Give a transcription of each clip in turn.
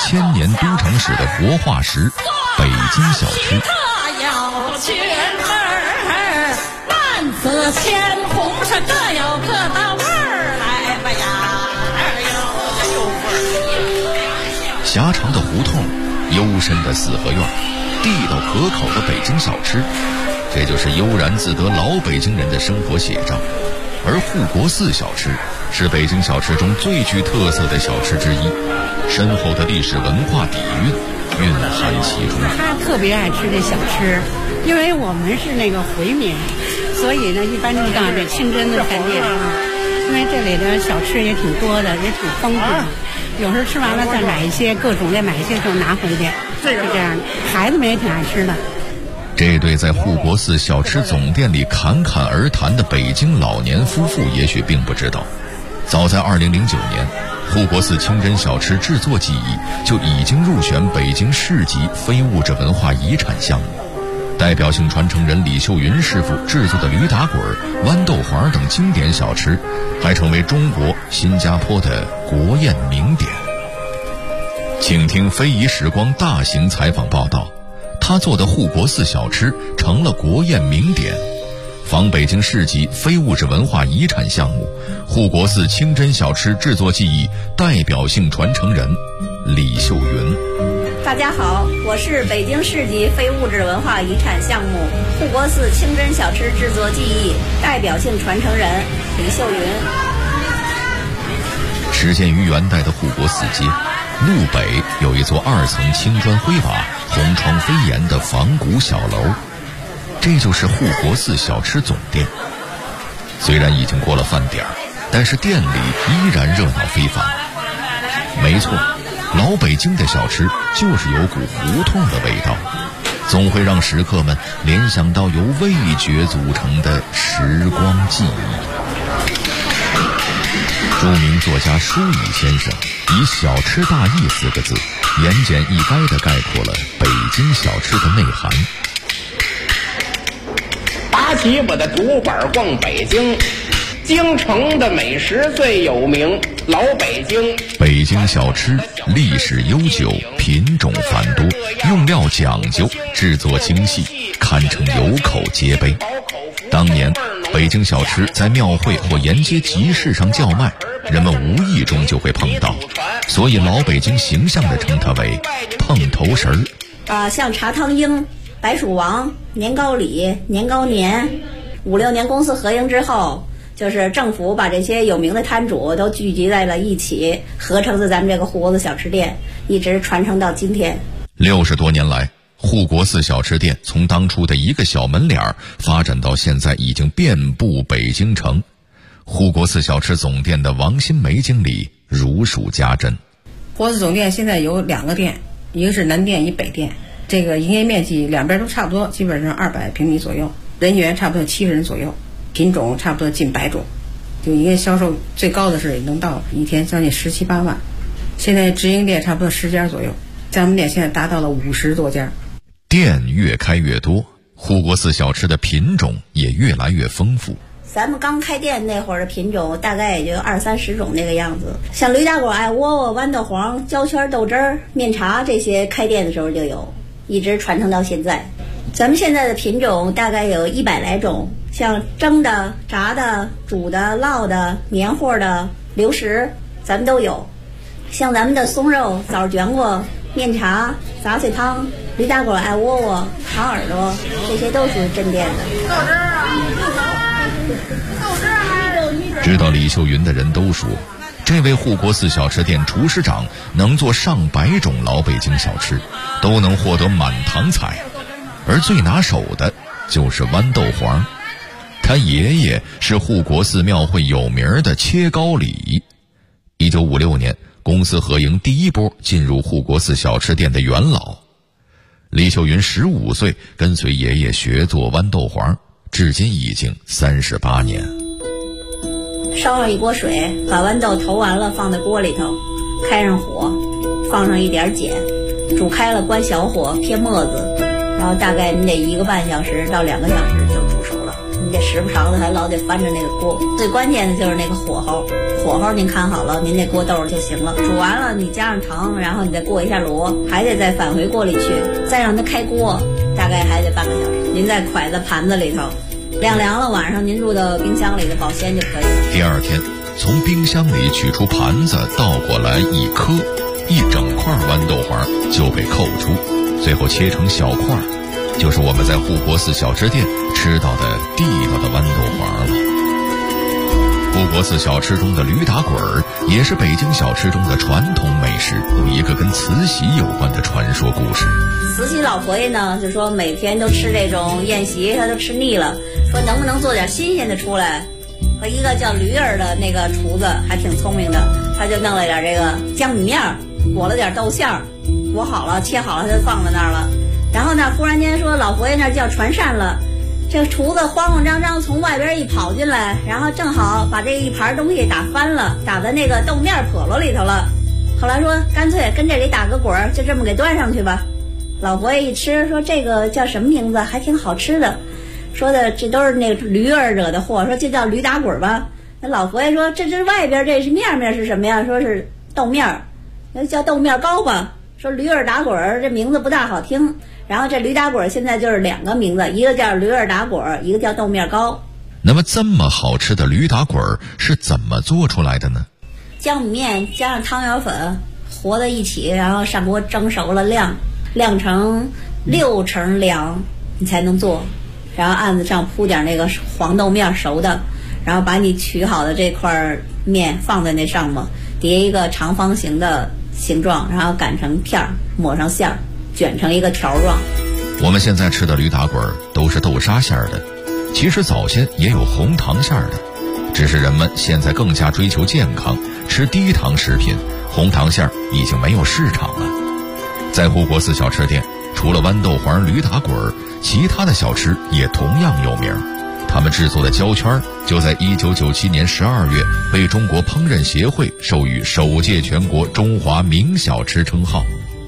千年都城史的活化石——北京小吃。 要群儿，万紫千红是各有各的味儿，来吧呀！ 狭长的胡同，幽深的四合院，地道可口的北京小吃，这就是悠然自得老北京人的生活写照。而护国寺小吃是北京小吃中最具特色的小吃之一，深厚的历史文化底蕴蕴含其中。 他特别爱吃这小吃，因为我们是那个回民，所以呢一般就到这清真的饭店，因为这里的小吃也挺多的，也挺丰富的。有时候吃完了再买一些，各种类买一些就拿回去，是这样的。孩子们也挺爱吃的。 这对在护国寺小吃总店里侃侃而谈的北京老年夫妇也许并不知道，早在2009年，护国寺清真小吃制作技艺就已经入选北京市级非物质文化遗产项目。代表性传承人李秀云师傅制作的驴打滚、豌豆黄等经典小吃，还成为中国、新加坡的国宴名典。请听非遗时光大型采访报道，他做的护国寺小吃成了国宴名典，仿北京市级非物质文化遗产项目护国寺清真小吃制作技艺代表性传承人李秀云。 大家好，我是北京市级非物质文化遗产项目护国寺清真小吃制作技艺代表性传承人李秀云。 始建于元代的护国寺街，路北有一座2层青砖灰瓦、红窗飞檐的仿古小楼，这就是护国寺小吃总店。虽然已经过了饭点，但是店里依然热闹非凡。没错，老北京的小吃就是有股胡同的味道，总会让食客们联想到由味觉组成的时光记忆。著名作家舒乙先生以小吃大义4个字言简意赅地概括了北京小吃的内涵。 拔起我的竹板逛北京，京城的美食最有名，老北京。 北京小吃历史悠久，品种繁多，用料讲究，制作精细，堪称有口皆碑。当年北京小吃在庙会或沿街集市上叫卖，人们无意中就会碰到，所以老北京形象地称它为碰头食儿。 像茶汤鹰、白薯王、年糕里、年糕年，5、6年公司合营之后，就是政府把这些有名的摊主都聚集在了一起，合成了咱们这个护国寺小吃店，一直传承到今天。 60多年来，护国寺小吃店从当初的一个小门脸发展到现在已经遍布北京城。护国寺小吃总店的王新梅经理如数家珍。 护国寺总店现在有2个店，一个是南店，一北店。这个营业面积两边都差不多，基本上200平米左右，人员差不多70人左右，品种差不多近100种。就营业销售最高的是能到一天将近17、18万。现在直营店差不多10家左右，在我们店现在达到了50多家。 店越开越多，护国寺小吃的品种也越来越丰富。 咱们刚开店那会儿的品种大概也就20、30种那个样子，像驴打滚、艾窝窝、豌豆黄、焦圈、豆汁儿、面茶这些开店的时候就有，一直传承到现在。咱们现在的品种大概有100来种，像蒸的、炸的、煮的、烙的、黏糊的、流食咱们都有。像咱们的松肉、枣卷果、面茶、杂碎汤、驴打滚、艾窝窝、糖耳朵，这些都属于镇店的。 知道李秀云的人都说，这位护国寺小吃店厨师长能做上百种老北京小吃，都能获得满堂彩。而最拿手的就是豌豆黄，他爷爷是护国寺庙会有名的切糕里。1956年，公司合营第一波进入护国寺小吃店的元老李秀云15岁，跟随爷爷学做豌豆黄，至今已经38年。 烧上一锅水，把豌豆投完了，放在锅里头，开上火，放上一点碱，煮开了关小火，偏沫子，然后大概你得1个半小时到2个小时就煮熟了。 你得时不常的还老得翻着那个锅。最关键的就是那个火候，火候您看好了，您那锅豆就行了。煮完了你加上糖，然后你再过一下炉，还得再返回锅里去，再让它开锅，大概还得半个小时。您再蒯在盘子里头，晾凉了，晚上您入到冰箱里的保鲜就可以了。 第二天，从冰箱里取出盘子，倒过来一颗，一整块豌豆黄就被扣出，最后切成小块，就是我们在护国寺小吃店吃到的地道的豌豆黄了。护国寺小吃中的驴打滚儿也是北京小吃中的传统美食，有一个跟慈禧有关的传说故事。 慈禧老佛爷呢，就说每天都吃这种宴席，他都吃腻了，说能不能做点新鲜的出来。和一个叫驴儿的那个厨子还挺聪明的，他就弄了点这个江米面，裹了点豆馅儿，裹好了切好了，他就放在那儿了。然后呢，忽然间说老佛爷那儿叫传膳了，这个厨子慌慌张张从外边一跑进来，然后正好把这一盘东西打翻了，打在那个豆面笸箩里头了。后来说干脆跟这里打个滚儿，就这么给端上去吧。老佛爷一吃说这个叫什么名字，还挺好吃的，说的这都是那个驴儿惹的祸，说就叫驴打滚吧。那老佛爷说这外边这是面是什么呀？说是豆面，那叫豆面糕吧。说驴儿打滚这名字不大好听，然后这驴打滚现在就是两个名字，一个叫驴儿打滚，一个叫豆面糕。 那么这么好吃的驴打滚是怎么做出来的呢？ 江米面加上汤圆粉和在一起，然后上锅蒸熟了晾成6成凉你才能做。然后案子上铺点那个黄豆面熟的，然后把你取好的这块面放在那上面，叠一个长方形的形状，然后擀成片儿，抹上馅儿，卷成一个条状。 我们现在吃的驴打滚都是豆沙馅儿的，其实早先也有红糖馅儿的，只是人们现在更加追求健康，吃低糖食品，红糖馅儿已经没有市场了。在护国寺小吃店，除了豌豆黄、驴打滚，其他的小吃也同样有名。他们制作的焦圈就在1997年12月被中国烹饪协会授予首届全国中华名小吃称号。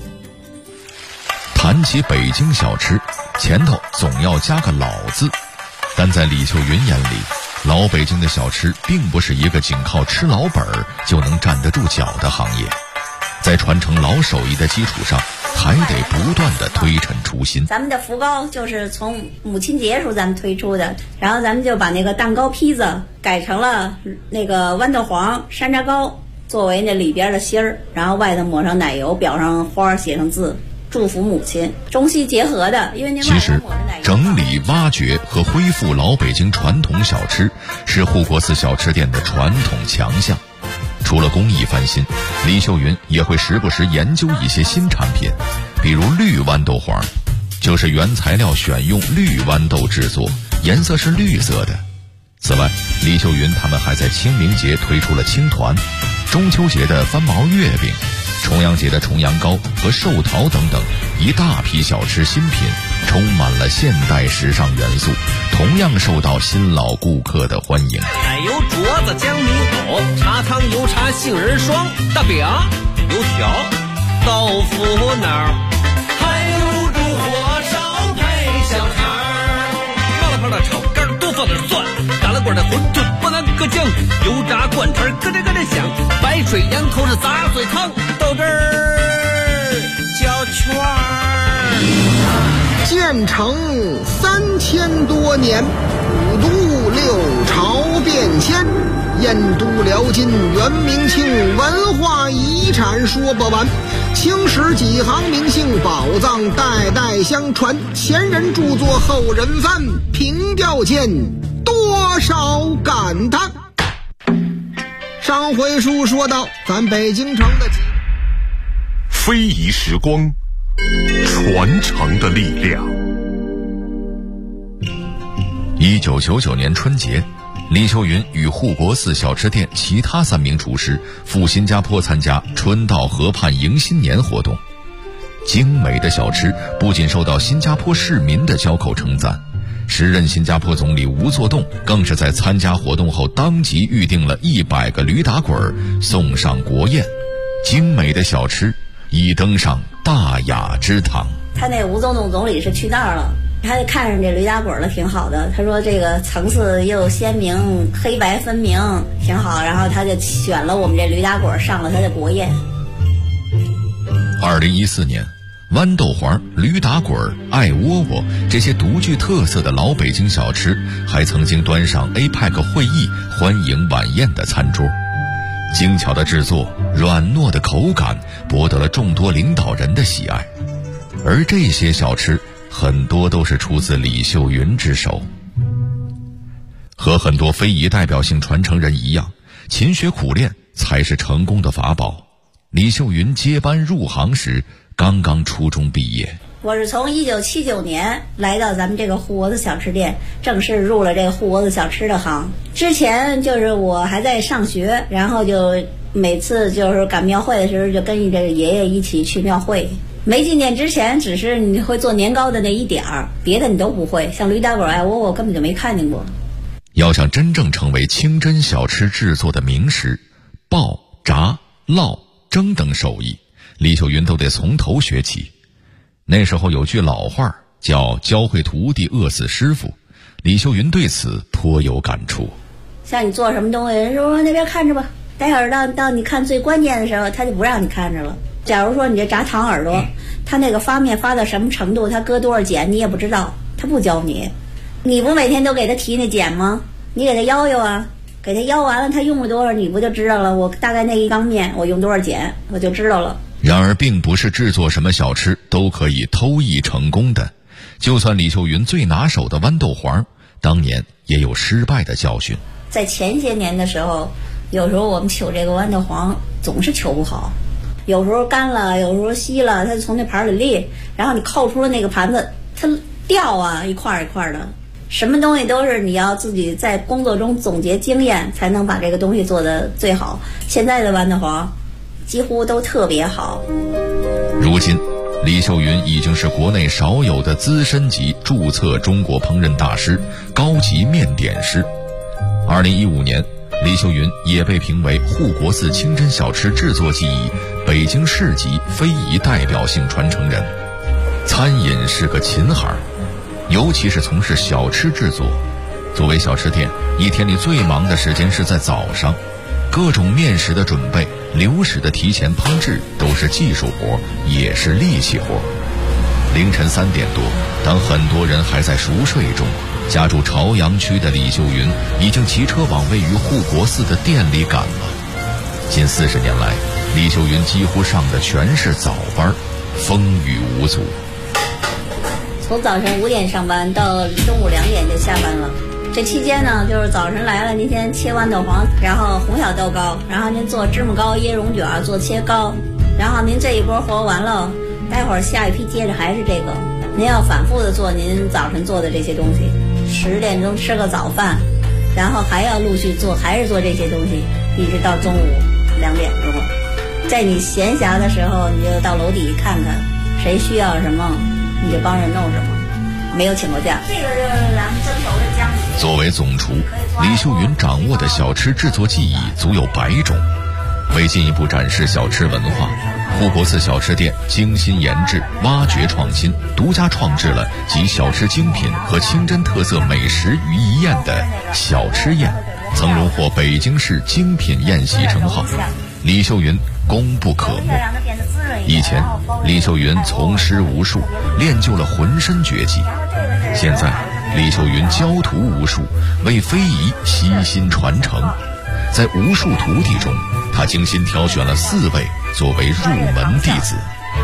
谈起北京小吃，前头总要加个老字，但在李秀云眼里，老北京的小吃并不是一个仅靠吃老本就能站得住脚的行业，在传承老手艺的基础上，还得不断的推陈出新。 咱们的福糕就是从母亲节时候咱们推出的，然后咱们就把那个蛋糕坯子改成了那个豌豆黄山楂糕作为那里边的芯儿，然后外头抹上奶油，裱上花，写上字，祝福母亲，中西结合的。因为您其实整理、挖掘和恢复老北京传统小吃是护国寺小吃店的传统强项。除了工艺翻新，李秀云也会时不时研究一些新产品，比如绿豌豆黄，就是原材料选用绿豌豆制作，颜色是绿色的。此外，李秀云他们还在清明节推出了青团，中秋节的翻毛月饼，重阳节的重阳糕和寿桃等等一大批小吃新品，充满了现代时尚元素，同样受到新老顾客的欢迎。 奶油镯子江米狗，茶汤油茶杏仁霜，大饼油条豆腐脑，还有猪火烧配小肠儿，麻辣泡的炒肝多放点蒜，打了滚的馄饨不能搁酱，油炸灌肠咯吱咯吱响，白水羊头是杂碎汤，豆汁儿焦圈儿。 建成3000多年，5都6朝变迁，燕都辽金元明清文化遗产说不完，青史几行名姓宝藏代代相传，前人著作后人翻，凭吊见多少感叹。上回书说到咱北京城的非遗时光，传承的力量。 1999年春节，李秀云与护国寺小吃店其他3名厨师赴新加坡参加春到河畔迎新年活动。精美的小吃不仅受到新加坡市民的交口称赞，时任新加坡总理吴作栋更是在参加活动后当即预定了100个驴打滚送上国宴。精美的小吃已登上大雅之堂。 他那吴作栋总理是去那儿了， 他就看上这驴打滚了，挺好的。他说这个层次又鲜明，黑白分明，挺好。然后他就选了我们这驴打滚上了他的国宴。 2014年，豌豆黄、驴打滚、爱窝窝这些独具特色的老北京小吃，还曾经端上 APEC 会议欢迎晚宴的餐桌。精巧的制作，软糯的口感，博得了众多领导人的喜爱。而这些小吃很多都是出自李秀云之手。和很多非遗代表性传承人一样，勤学苦练才是成功的法宝。李秀云接班入行时刚刚初中毕业。 我是从1979年来到咱们这个护国子小吃店，正式入了这个护国子小吃的行。之前就是我还在上学，然后就每次就是赶庙会的时候，就跟着爷爷一起去庙会。没进店之前，只是你会做年糕的那一点儿，别的你都不会。像驴打滚、爱窝窝根本就没看见过。 要想真正成为清真小吃制作的名师，爆、炸、烙、蒸等手艺，李秀云都得从头学起。那时候有句老话叫教会徒弟饿死师傅，李秀云对此颇有感触。 像你做什么东西，人说那边看着吧，待会儿到你看最关键的时候，他就不让你看着了。假如说你这炸糖耳朵，他那个发面发到什么程度，他搁多少碱你也不知道，他不教你。你不每天都给他提那碱吗？你给他摇摇啊，给他摇完了他用了多少你不就知道了。我大概那一缸面我用多少碱我就知道了。 然而并不是制作什么小吃都可以偷艺成功的，就算李秀云最拿手的豌豆黄，当年也有失败的教训。 在前些年的时候，有时候我们取这个豌豆黄总是取不好，有时候干了，有时候稀了，它就从那盘里裂，然后你扣出了那个盘子，它掉啊，一块一块的。什么东西都是你要自己在工作中总结经验，才能把这个东西做得最好。现在的豌豆黄几乎都特别好。 如今李秀云已经是国内少有的资深级注册中国烹饪大师、高级面点师。2015年，李秀云也被评为护国寺清真小吃制作技艺北京市级非遗代表性传承人。餐饮是个勤行，尤其是从事小吃制作。作为小吃店，一天里最忙的时间是在早上，各种面食的准备、流食的提前烹制都是技术活，也是力气活。凌晨3点多，当很多人还在熟睡中，家住朝阳区的李秀云已经骑车往位于护国寺的店里赶了。近40年来，李秀云几乎上的全是早班，风雨无阻。 从早晨5点上班到中午2点就下班了。这期间呢，就是早晨来了，您先切豌豆黄，然后红小豆糕，然后您做芝麻糕、椰蓉卷，做切糕，然后您这一波活完了，待会儿下一批接着还是这个。您要反复的做您早晨做的这些东西，10点钟吃个早饭，然后还要陆续做，还是做这些东西，一直到中午2点钟。在你闲暇的时候，你就到楼底看看谁需要什么，你就帮人弄什么。没有请过假。这个就是咱们蒸熟的姜。 作为总厨，李秀云掌握的小吃制作技艺足有100种。为进一步展示小吃文化，护国寺小吃店精心研制、挖掘创新，独家创制了集小吃精品和清真特色美食于一宴的小吃宴，曾荣获北京市精品宴席称号。李秀云功不可没。以前，李秀云从师无数，练就了浑身绝技。现在，李秀云教徒无数，为非遗悉心传承。在无数徒弟中，他精心挑选了4位作为入门弟子。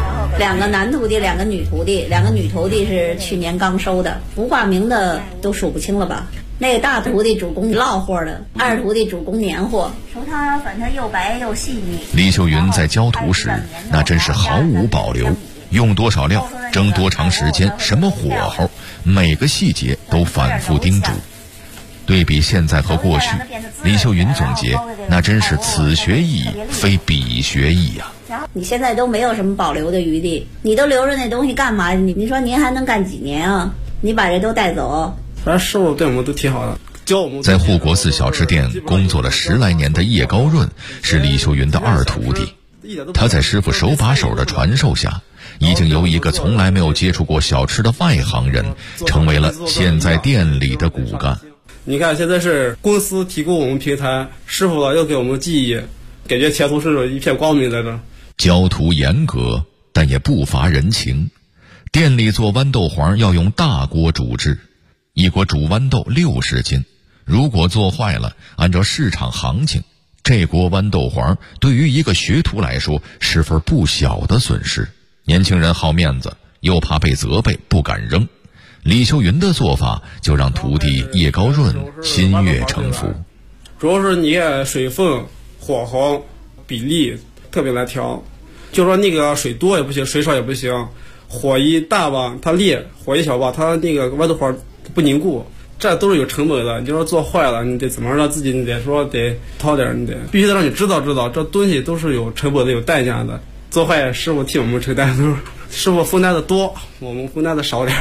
2个男徒弟，2个女徒弟，2个女徒弟是去年刚收的，不挂名的都数不清了吧？那个大徒弟主攻烙货的，二徒弟主攻年货，说他粉它又白又细腻。 李秀云在教徒时，那真是毫无保留，用多少料，蒸多长时间，什么火候，每个细节都反复叮嘱。对比现在和过去，李秀云总结，那真是此学艺非彼学艺呀。 你现在都没有什么保留的余地，你都留着那东西干嘛？你说您还能干几年啊？你把这都带走。 反正师傅对我们都挺好的，教我们。 在护国寺小吃店工作了10来年的叶高润是李秀云的2徒弟。 他在师傅手把手的传授下，已经由一个从来没有接触过小吃的外行人，成为了现在店里的骨干。 你看，现在是公司提供我们平台，师傅要给我们技艺，感觉前途是一片光明在这。 教徒严格，但也不乏人情。店里做豌豆黄要用大锅煮制，一锅煮豌豆60斤，如果做坏了，按照市场行情，这锅豌豆黄对于一个学徒来说是份不小的损失。年轻人好面子，又怕被责备，不敢扔。李秀云的做法就让徒弟叶高润心悦诚服。 主要是你看水分、火候、比例特别难调，就说那个水多也不行，水少也不行，火一大吧它裂，火一小吧它那个豌豆黄不凝固，这都是有成本的。你就说做坏了，你得怎么让自己，你得说得掏点，你得必须得让你知道这东西都是有成本的，有代价的。做坏师傅替我们承担，都是师傅分担的多，我们分担的少点。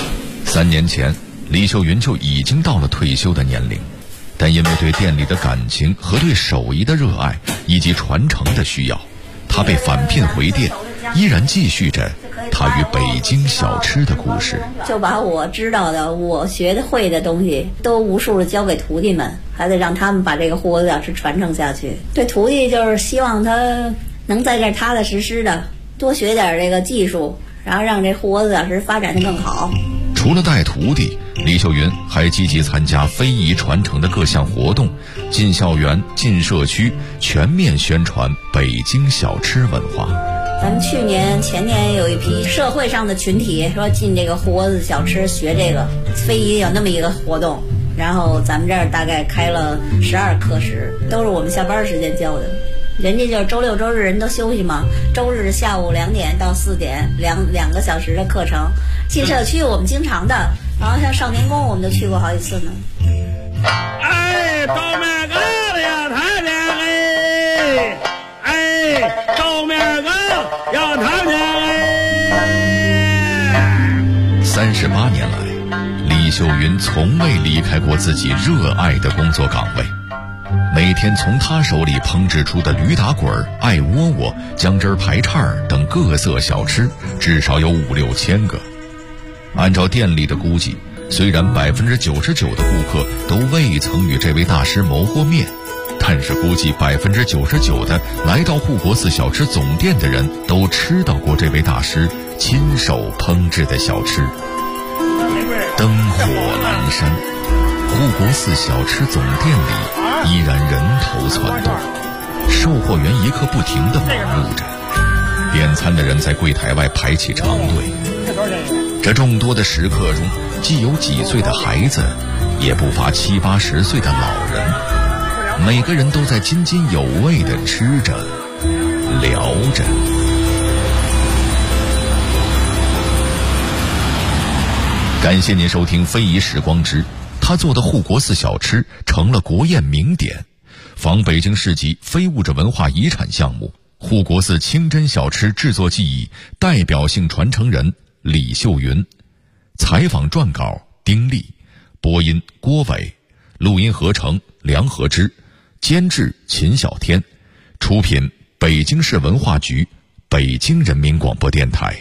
3年前，李秀云就已经到了退休的年龄，但因为对店里的感情和对手艺的热爱以及传承的需要，他被返聘回店，依然继续着他与北京小吃的故事。 就把我知道的、我学的会的东西都无数的教给徒弟们，还得让他们把这个护国小吃传承下去。对徒弟就是希望他能在这儿踏踏实实的多学点这个技术，然后让这护国小吃发展得更好。 除了带徒弟，李秀云还积极参加非遗传承的各项活动，进校园、进社区，全面宣传北京小吃文化。 咱们去年、前年有一批社会上的群体说进这个护国寺小吃学这个非遗，有那么一个活动，然后咱们这儿大概开了12课时，都是我们下班时间教的。人家就是周六周日人都休息嘛，周日下午2点到4点两个小时的课程。进社区我们经常的，然后像少年宫我们都去过好几次呢。 哎，招面哥的呀，太亮哎！哎，招面哥要太亮哎 ！38年来，李秀云从未离开过自己热爱的工作岗位。每天从他手里烹制出的驴打滚、艾窝窝、姜汁排叉等各色小吃，至少有5-6千个。按照店里的估计，虽然99%的顾客都未曾与这位大师谋过面，但是估计99%的来到护国寺小吃总店的人都吃到过这位大师亲手烹制的小吃。灯火阑珊，护国寺小吃总店里依然人头攒动，售货员一刻不停地忙碌着，点餐的人在柜台外排起长队。这众多的食客中，既有几岁的孩子，也不乏70-80岁的老人，每个人都在津津有味地吃着、聊着。感谢您收听《非遗时光之》，他做的护国寺小吃成了国宴名典，仿北京市级非物质文化遗产项目护国寺清真小吃制作技艺代表性传承人李秀云。采访撰稿丁力，播音郭伟，录音合成梁和之，监制秦小天，出品北京市文化局、北京人民广播电台。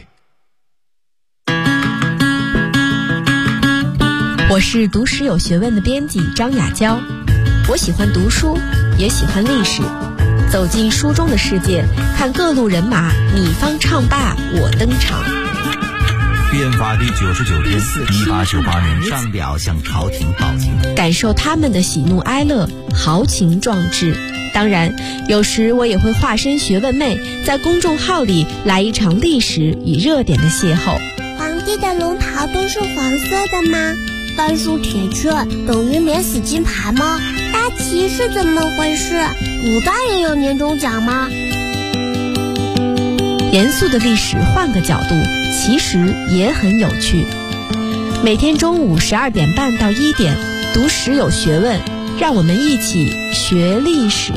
我是读史有学问的编辑张雅娇，我喜欢读书，也喜欢历史，走进书中的世界，看各路人马你方唱罢我登场。 变法第99天，1898年上表向朝廷报警， 感受他们的喜怒哀乐，豪情壮志。当然，有时我也会化身学问妹，在公众号里来一场历史与热点的邂逅。 皇帝的龙袍都是黄色的吗？甘肃铁雀等于免死金牌吗？大旗是怎么回事？古代也有年终奖吗？ 严肃的历史换个角度，其实也很有趣。每天中午12点半到1点，读史有学问，让我们一起学历史。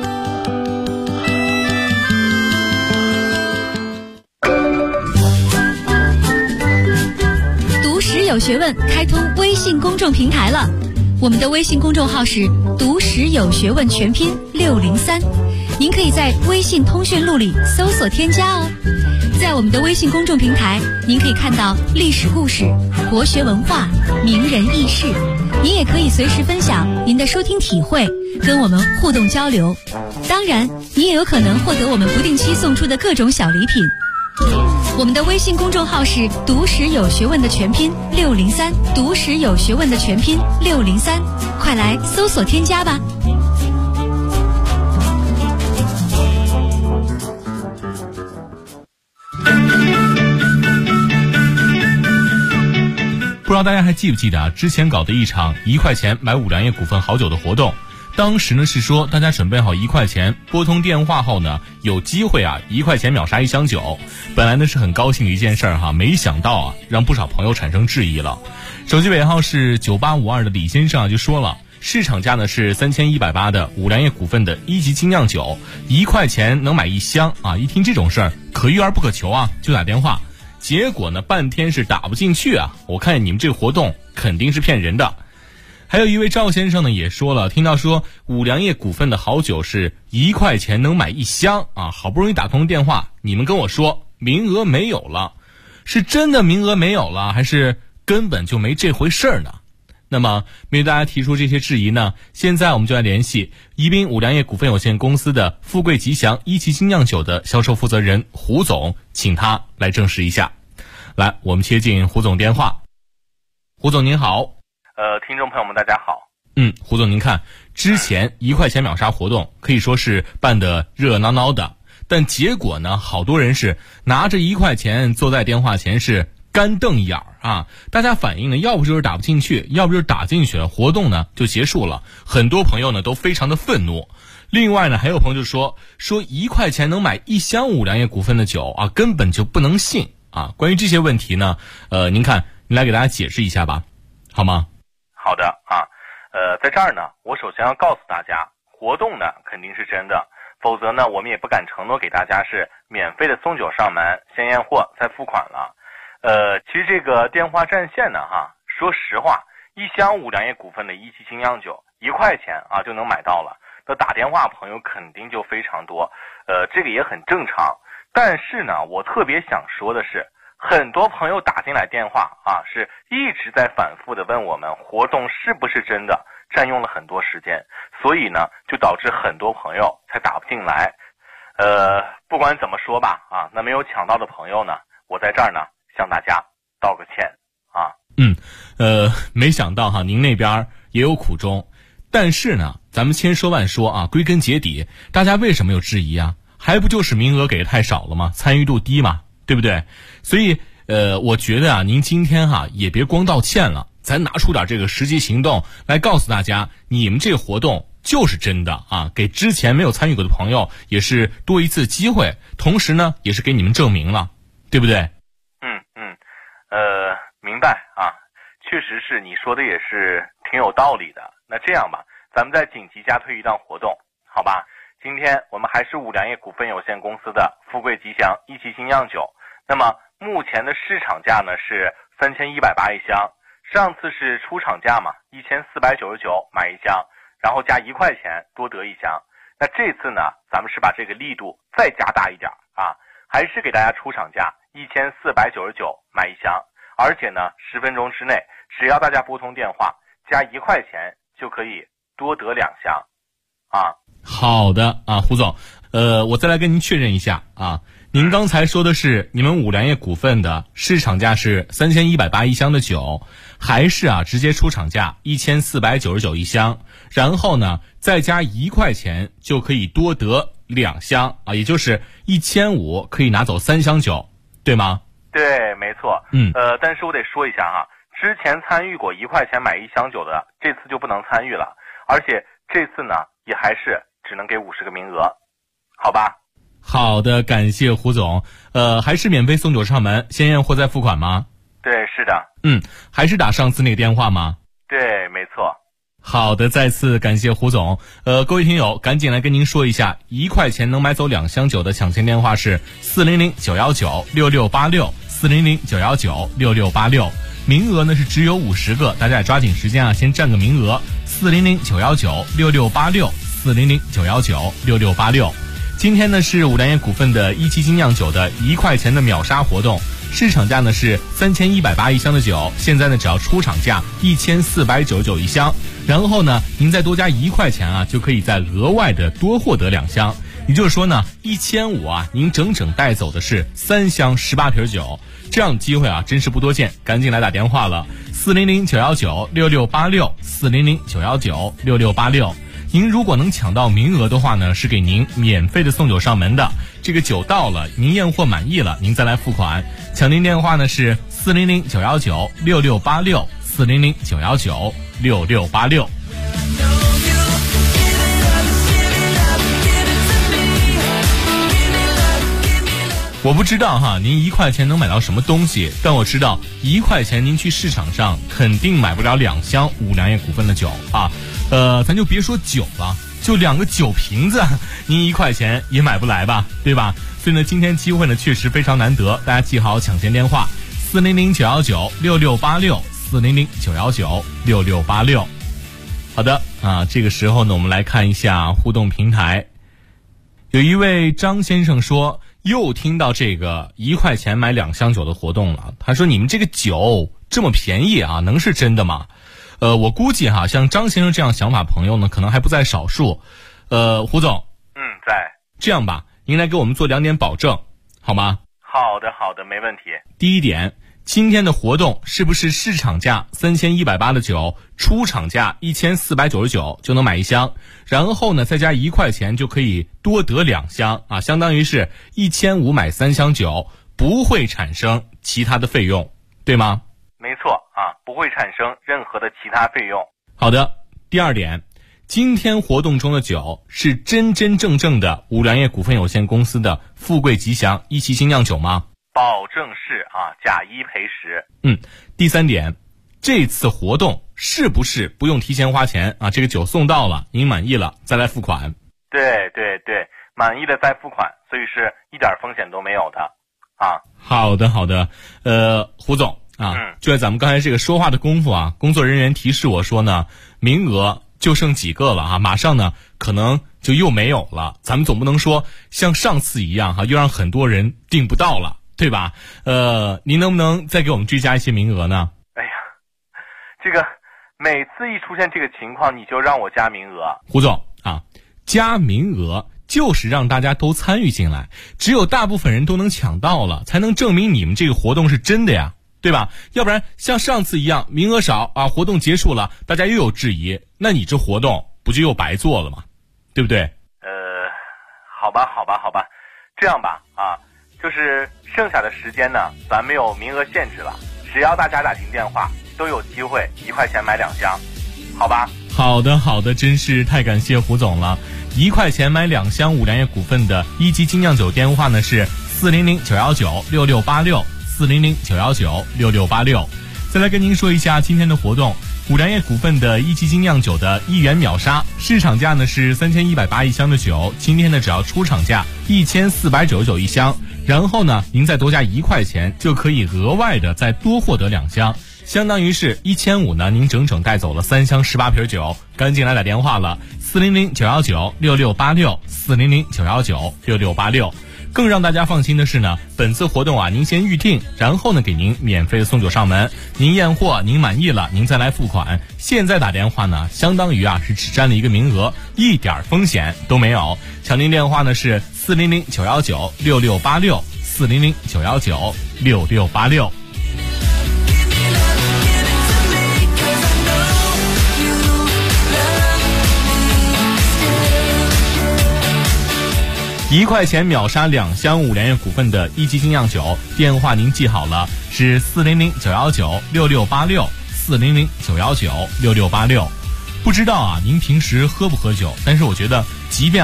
读史有学问开通微信公众平台了，我们的微信公众号是读史有学问全拼603。 您可以在微信通讯录里搜索添加哦。在我们的微信公众平台，您可以看到历史故事、国学文化、名人轶事，您也可以随时分享您的收听体会，跟我们互动交流。当然，您也有可能获得我们不定期送出的各种小礼品。我们的微信公众号是读史有学问的全拼603，读史有学问的全拼603，快来搜索添加吧。 不知道大家还记不记得之前搞的一场1块钱买五粮液股份好酒的活动，当时呢是说大家准备好1块钱，拨通电话后呢有机会1块钱秒杀1箱酒。本来呢是很高兴的一件事儿没想到让不少朋友产生质疑了。手机尾号是9852的李先生就说了，市场价呢是3180的五粮液股份的1级精酿酒，1块钱能买1箱一听这种事儿可遇而不可求就打电话。结果呢半天是打不进去我看你们这个活动肯定是骗人的。还有一位赵先生呢也说了，听到说五粮液股份的好酒是1块钱能买1箱好不容易打通电话，你们跟我说名额没有了，是真的名额没有了，还是根本就没这回事儿呢？那么面对大家提出这些质疑呢，现在我们就来联系宜宾五粮液股份有限公司的富贵吉祥1级精酿酒的销售负责人胡总，请他来证实一下。来，我们接进胡总电话。胡总您好。 听众朋友们大家好。 胡总您看，之前1块钱秒杀活动可以说是办得热热闹闹的，但结果呢好多人是拿着1块钱坐在电话前是干瞪眼大家反映呢要不就是打不进去，要不就是打进去了，活动呢就结束了。很多朋友呢都非常的愤怒。另外呢还有朋友就说1块钱能买1箱五粮液股份的酒根本就不能信关于这些问题呢您来给大家解释一下吧，好吗？ 好的在这儿呢我首先要告诉大家，活动呢肯定是真的，否则呢我们也不敢承诺给大家是免费的送酒上门，先验货再付款了。其实这个电话占线呢说实话，1箱五粮液股份的1级精酿酒1块钱就能买到了，那打电话朋友肯定就非常多，这个也很正常。但是呢我特别想说的是，很多朋友打进来电话是一直在反复的问我们活动是不是真的，占用了很多时间，所以呢就导致很多朋友才打不进来。不管怎么说吧那没有抢到的朋友呢，我在这儿呢向大家道个歉没想到您那边也有苦衷。但是呢咱们千说万说归根结底大家为什么有质疑还不就是名额给的太少了吗？参与度低嘛，对不对？所以我觉得您今天也别光道歉了，咱拿出点这个实际行动来告诉大家，你们这个活动就是真的给之前没有参与过的朋友也是多一次机会，同时呢也是给你们证明了，对不对？ 明白确实是你说的也是挺有道理的。那这样吧，咱们再紧急加推一档活动，好吧？今天我们还是五粮液股份有限公司的富贵吉祥1级精酿酒，那么目前的市场价呢是3180一箱，上次是出厂价嘛，1499买1箱，然后加1块钱多得1箱。那这次呢咱们是把这个力度再加大一点还是给大家出厂价1499买1箱，而且呢10分钟之内只要大家拨通电话加1块钱就可以多得2箱好的胡总，我再来跟您确认一下您刚才说的是你们五粮液股份的市场价是3180一箱的酒，还是直接出厂价1499一箱，然后呢再加1块钱就可以多得2箱也就是1500可以拿走3箱酒，对吗？ 对，没错。但是我得说一下之前参与过1块钱买1箱酒的，这次就不能参与了，而且这次呢也还是只能给50个名额，好吧？ 好的，感谢胡总。还是免费送酒上门，先验货再付款吗？ 对，是的。 还是打上次那个电话吗？ 对，没错。 好的，再次感谢胡总。各位听友，赶紧来跟您说一下，1块钱能买走2箱酒的抢先电话是400-919-6686，400-919-6686。名额呢是只有50个，大家也抓紧时间先占个名额。400-919-6686，400-919-6686。 今天呢是五粮液股份的一期精酿酒的1块钱的秒杀活动，市场价呢是3180一箱的酒，现在呢只要出厂价1499一箱，然后呢您再多加1块钱啊，就可以再额外的多获得2箱。也就是说呢，1500啊，您整整带走的是3箱18瓶酒，这样的机会啊，真是不多见，赶紧来打电话了，400-919-6686，400-919-6686。您如果能抢到名额的话呢，是给您免费的送酒上门的。这个酒到了，您验货满意了，您再来付款。抢您电话呢是400-919-6686，400-919-6686。我不知道哈，您1块钱能买到什么东西，但我知道1块钱您去市场上肯定买不了2箱五粮液股份的酒啊。咱就别说酒了，就2个酒瓶子，您1块钱也买不来吧，对吧？所以呢，今天机会呢确实非常难得，大家记好抢先电话400-919-6686，400-919-6686。好的啊，这个时候呢，我们来看一下互动平台。有一位张先生说，又听到这个1块钱买2箱酒的活动了。他说，你们这个酒这么便宜啊，能是真的吗？我估计哈，像张先生这样想法朋友呢，可能还不在少数。胡总， 在。 这样吧，您来给我们做2点保证，好吗？ 好的，没问题。 第一点，今天的活动是不是市场价3180的酒，出厂价1499就能买1箱，然后呢再加1块钱就可以多得2箱啊，相当于是1500买3箱酒，不会产生其他的费用，对吗？ 没错啊，不会产生任何的其他费用。 好的，第二点，今天活动中的酒是真真正正的五粮液股份有限公司的富贵吉祥1期精酿酒吗？ 保证是啊，假1赔10。 第三点，这次活动是不是不用提前花钱啊？这个酒送到了，您满意了再来付款。 对，满意了再付款，所以是一点风险都没有的啊。 好的，胡总啊，就在咱们刚才这个说话的功夫啊，工作人员提示我说呢，名额就剩几个了啊，马上呢可能就又没有了。咱们总不能说像上次一样哈，又让很多人订不到了，对吧？您能不能再给我们追加一些名额呢？ 哎呀，这个每次一出现这个情况，你就让我加名额。 胡总啊，加名额就是让大家都参与进来，只有大部分人都能抢到了，才能证明你们这个活动是真的呀，对吧？要不然像上次一样名额少啊，活动结束了大家又有质疑，那你这活动不就又白做了吗？对不对？ 好吧，这样吧啊，就是剩下的时间呢，咱没有名额限制了，只要大家打进电话都有机会1块钱买2箱，好吧？ 好的，真是太感谢胡总了。1块钱买2箱五粮液股份的1期精酿酒电话呢是400-919-6686，400-919-6686。再来跟您说一下今天的活动，五粮液股份的1期精酿酒的1元秒杀，市场价呢是3180一箱的酒，今天呢只要出厂价1499一箱，然后呢您再多加1块钱就可以额外的再多获得2箱，相当于是1500呢，您整整带走了3箱18瓶酒，赶紧来打电话了，400-919-6686，400-919-6686。更让大家放心的是呢，本次活动啊，您先预定，然后呢给您免费的送酒上门，您验货您满意了，您再来付款。现在打电话呢，相当于啊是只占了一个名额，一点风险都没有。抢您电话呢是400-919-6686，400-919-6686。1块钱秒杀2箱五粮液股份的1期精酿酒，电话您记好了，是400-919-6686，400-919-6686。不知道啊，您平时喝不喝酒？但是我觉得，即便